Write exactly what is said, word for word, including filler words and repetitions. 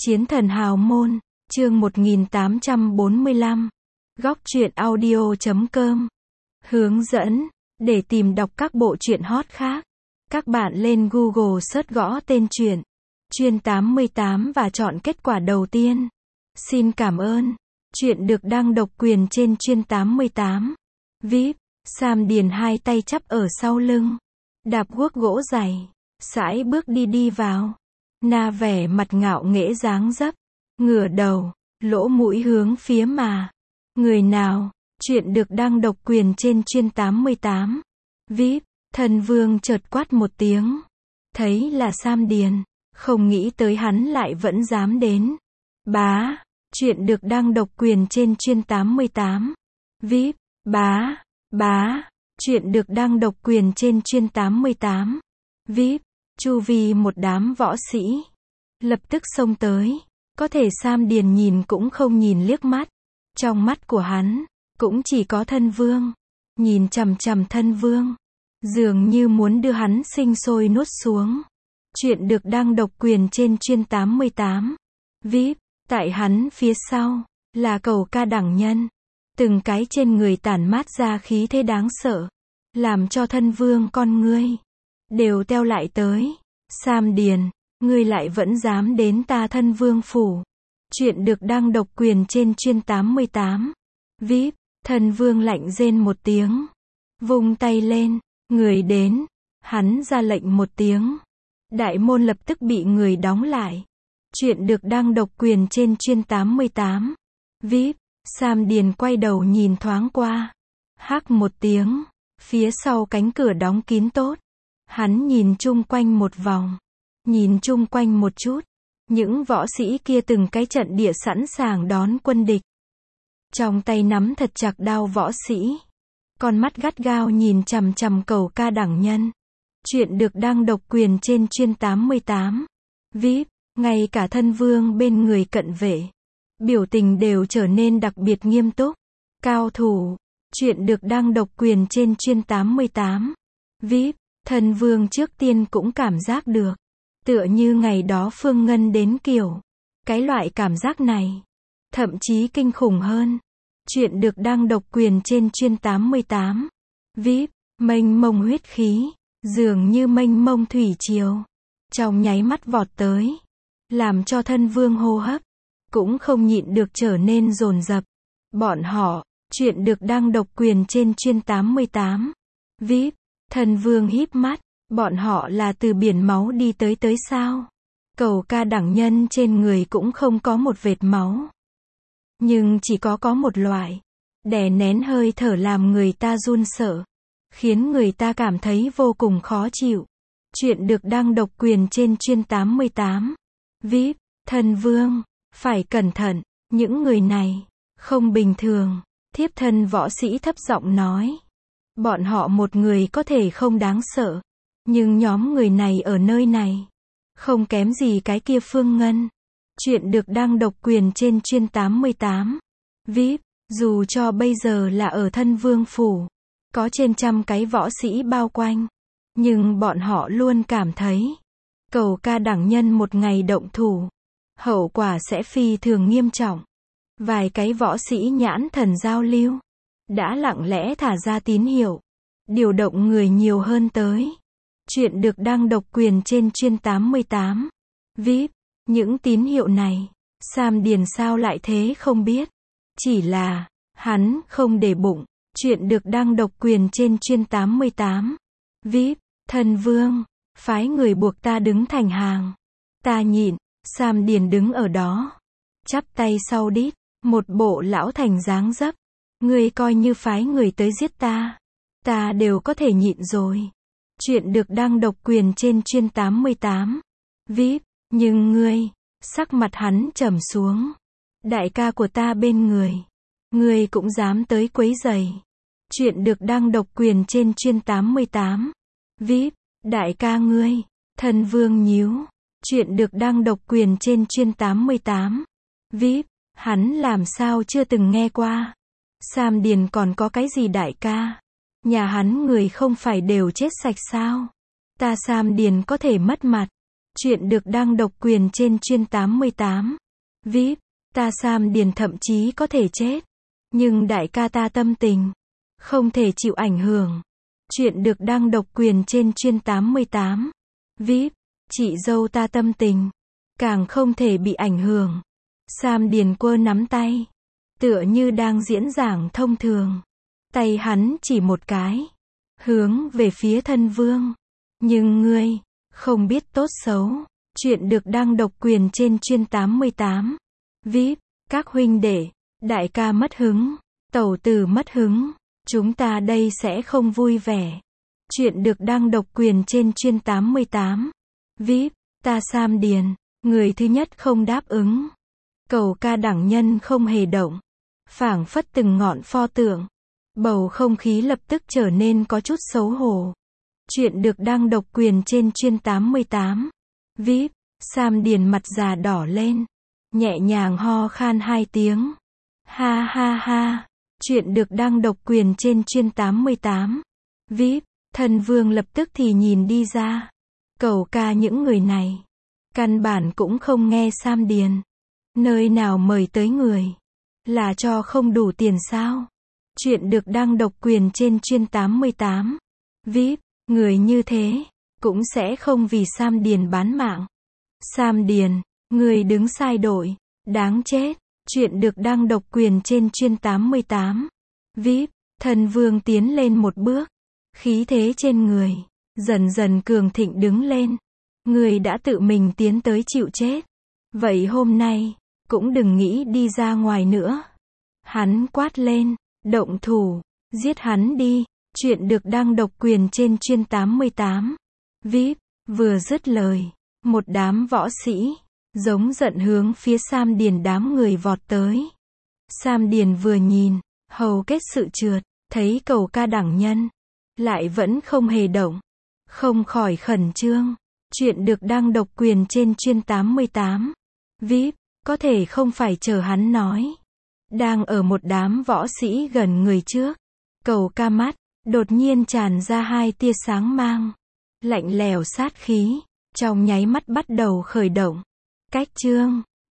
Chiến thần hào môn, chương một nghìn tám trăm bốn mươi lăm. Góc truyện audio chấm com. Hướng dẫn, để tìm đọc các bộ truyện hot khác. Các bạn lên Google search gõ tên truyện Truyện tám mươi tám và chọn kết quả đầu tiên. Xin cảm ơn. Truyện được đăng độc quyền trên Truyện tám mươi tám. vê i pê, Sam Điền hai tay chắp ở sau lưng, đạp guốc gỗ dày, sải bước đi đi vào. Na vẻ mặt ngạo nghễ dáng dấp, ngửa đầu, lỗ mũi hướng phía mà. Người nào? Truyện được đăng độc quyền trên Truyện tám mươi tám. vê i pê, Thần Vương chợt quát một tiếng. Thấy là Sam Điền, không nghĩ tới hắn lại vẫn dám đến. Bá, truyện được đăng độc quyền trên Truyện tám mươi tám. vê i pê, bá, bá, truyện được đăng độc quyền trên Truyện tám mươi tám. vê i pê, chu vi một đám võ sĩ lập tức xông tới, có thể Sam Điền nhìn cũng không nhìn liếc mắt. Trong mắt của hắn cũng chỉ có Thân Vương, nhìn chằm chằm Thân Vương, dường như muốn đưa hắn sinh sôi nuốt xuống. Truyện được đăng độc quyền trên Truyện tám mươi tám. vê i pê, tại hắn phía sau là Cầu Ca đẳng nhân, từng cái trên người tản mát ra khí thế đáng sợ, làm cho Thân Vương con ngươi đều teo lại tới. Sam Điền, ngươi lại vẫn dám đến ta Thân Vương phủ. Truyện được đăng độc quyền trên Truyện tám mươi tám. vê i pê, Thân Vương lạnh rên một tiếng, vung tay lên, người đến. Hắn ra lệnh một tiếng, đại môn lập tức bị người đóng lại. Truyện được đăng độc quyền trên Truyện tám mươi tám. vê i pê, Sam Điền quay đầu nhìn thoáng qua, hắc một tiếng, phía sau cánh cửa đóng kín tốt. Hắn nhìn chung quanh một vòng, nhìn chung quanh một chút, những võ sĩ kia từng cái trận địa sẵn sàng đón quân địch. Trong tay nắm thật chặt đao võ sĩ, con mắt gắt gao nhìn chằm chằm Cầu Ca đẳng nhân. Truyện được đăng độc quyền trên Truyện tám mươi tám. vê i pê, ngay cả Thân Vương bên người cận vệ, biểu tình đều trở nên đặc biệt nghiêm túc. Cao thủ. Truyện được đăng độc quyền trên Truyện tám mươi tám. vê i pê, Thân Vương trước tiên cũng cảm giác được, tựa như ngày đó Phương Ngân đến kiểu. Cái loại cảm giác này, thậm chí kinh khủng hơn. Truyện được đăng độc quyền trên Truyện tám mươi tám. vê i pê, mênh mông huyết khí, dường như mênh mông thủy triều, trong nháy mắt vọt tới, làm cho Thân Vương hô hấp cũng không nhịn được trở nên dồn dập. Bọn họ. Truyện được đăng độc quyền trên Truyện tám mươi tám. vê i pê, Thân Vương híp mắt, bọn họ là từ biển máu đi tới tới sao? Cầu Ca đẳng nhân trên người cũng không có một vệt máu, nhưng chỉ có có một loại đè nén hơi thở làm người ta run sợ, khiến người ta cảm thấy vô cùng khó chịu. Truyện được đăng độc quyền trên Truyện tám mươi tám. vê i pê, Thân Vương, phải cẩn thận, những người này không bình thường. Thiếp thân võ sĩ thấp giọng nói, bọn họ một người có thể không đáng sợ, nhưng nhóm người này ở nơi này không kém gì cái kia Phương Ngân. Truyện được đăng độc quyền trên Truyện tám mươi tám. vê i pê, dù cho bây giờ là ở Thân Vương phủ, có trên trăm cái võ sĩ bao quanh, nhưng bọn họ luôn cảm thấy Cầu Ca đẳng nhân một ngày động thủ, hậu quả sẽ phi thường nghiêm trọng. Vài cái võ sĩ nhãn thần giao lưu, đã lặng lẽ thả ra tín hiệu, điều động người nhiều hơn tới. Truyện được đăng độc quyền trên Truyện tám mươi tám. vê i pê, những tín hiệu này, Sam Điền sao lại thế không biết. Chỉ là, hắn không để bụng. Truyện được đăng độc quyền trên Truyện tám mươi tám. vê i pê, Thân Vương, phái người buộc ta đứng thành hàng. Ta nhịn. Sam Điền đứng ở đó, chắp tay sau đít, một bộ lão thành dáng dấp. Ngươi coi như phái người tới giết ta, ta đều có thể nhịn rồi. Truyện được đăng độc quyền trên Truyện tám mươi tám. vê i pê, nhưng ngươi, sắc mặt hắn trầm xuống. Đại ca của ta bên người, ngươi cũng dám tới quấy rầy. Truyện được đăng độc quyền trên Truyện tám mươi tám. vê i pê, đại ca ngươi. Thân Vương nhíu. Truyện được đăng độc quyền trên Truyện tám mươi tám. vê i pê, hắn làm sao chưa từng nghe qua. Sam Điền còn có cái gì đại ca? Nhà hắn người không phải đều chết sạch sao? Ta Sam Điền có thể mất mặt, Chuyện được đăng độc quyền trên chuyên tám mươi tám. vê i pê, ta Sam Điền thậm chí có thể chết. Nhưng đại ca ta tâm tình. Không thể chịu ảnh hưởng. Chuyện được đăng độc quyền trên chuyên tám mươi tám. vê i pê, chị dâu ta tâm tình. Càng không thể bị ảnh hưởng. Sam Điền quơ nắm tay. Tựa như đang diễn giảng thông thường. Tay hắn chỉ một cái. Hướng về phía thân vương. Nhưng ngươi, không biết tốt xấu. Chuyện được đăng độc quyền trên chuyên tám mươi tám. vê i pê, các huynh đệ, đại ca mất hứng, tẩu tử mất hứng. Chúng ta đây sẽ không vui vẻ. Chuyện được đăng độc quyền trên chuyên tám mươi tám. vê i pê, ta Sam Điền, người thứ nhất không đáp ứng. Cầu ca đẳng nhân không hề động. Phảng phất từng ngọn pho tượng. Bầu không khí lập tức trở nên có chút xấu hổ. Chuyện được đăng độc quyền trên chuyên tám mươi tám. vê i pê, Sam Điền mặt già đỏ lên. Nhẹ nhàng ho khan hai tiếng. Ha ha ha. Chuyện được đăng độc quyền trên chuyên tám mươi tám. vê i pê, thân vương lập tức thì nhìn đi ra. Cầu ca những người này. Căn bản cũng không nghe Sam Điền. Nơi nào mời tới người. Là cho không đủ tiền sao? Chuyện được đăng độc quyền trên chuyên tám mươi tám. vê i pê, người như thế, cũng sẽ không vì Sam Điền bán mạng. Sam Điền, người đứng sai đội, đáng chết. Chuyện được đăng độc quyền trên chuyên tám mươi tám. vê i pê, thân vương tiến lên một bước. Khí thế trên người, dần dần cường thịnh đứng lên. Người đã tự mình tiến tới chịu chết. Vậy hôm nay, cũng đừng nghĩ đi ra ngoài nữa. Hắn quát lên, động thủ, giết hắn đi. Chuyện được đăng độc quyền trên chuyên tám mươi tám. vê i pê, vừa dứt lời, một đám võ sĩ, giống giận hướng phía Sam Điền đám người vọt tới. Sam Điền vừa nhìn, hầu kết sự trượt, thấy cầu ca đẳng nhân, lại vẫn không hề động. Không khỏi khẩn trương. Chuyện được đăng độc quyền trên chuyên tám mươi tám. vê i pê, có thể không phải chờ hắn nói. Đang ở một đám võ sĩ gần người trước. Cầu ca mắt, đột nhiên tràn ra hai tia sáng mang. Lạnh lẽo sát khí, trong nháy mắt bắt đầu khởi động. Cách chương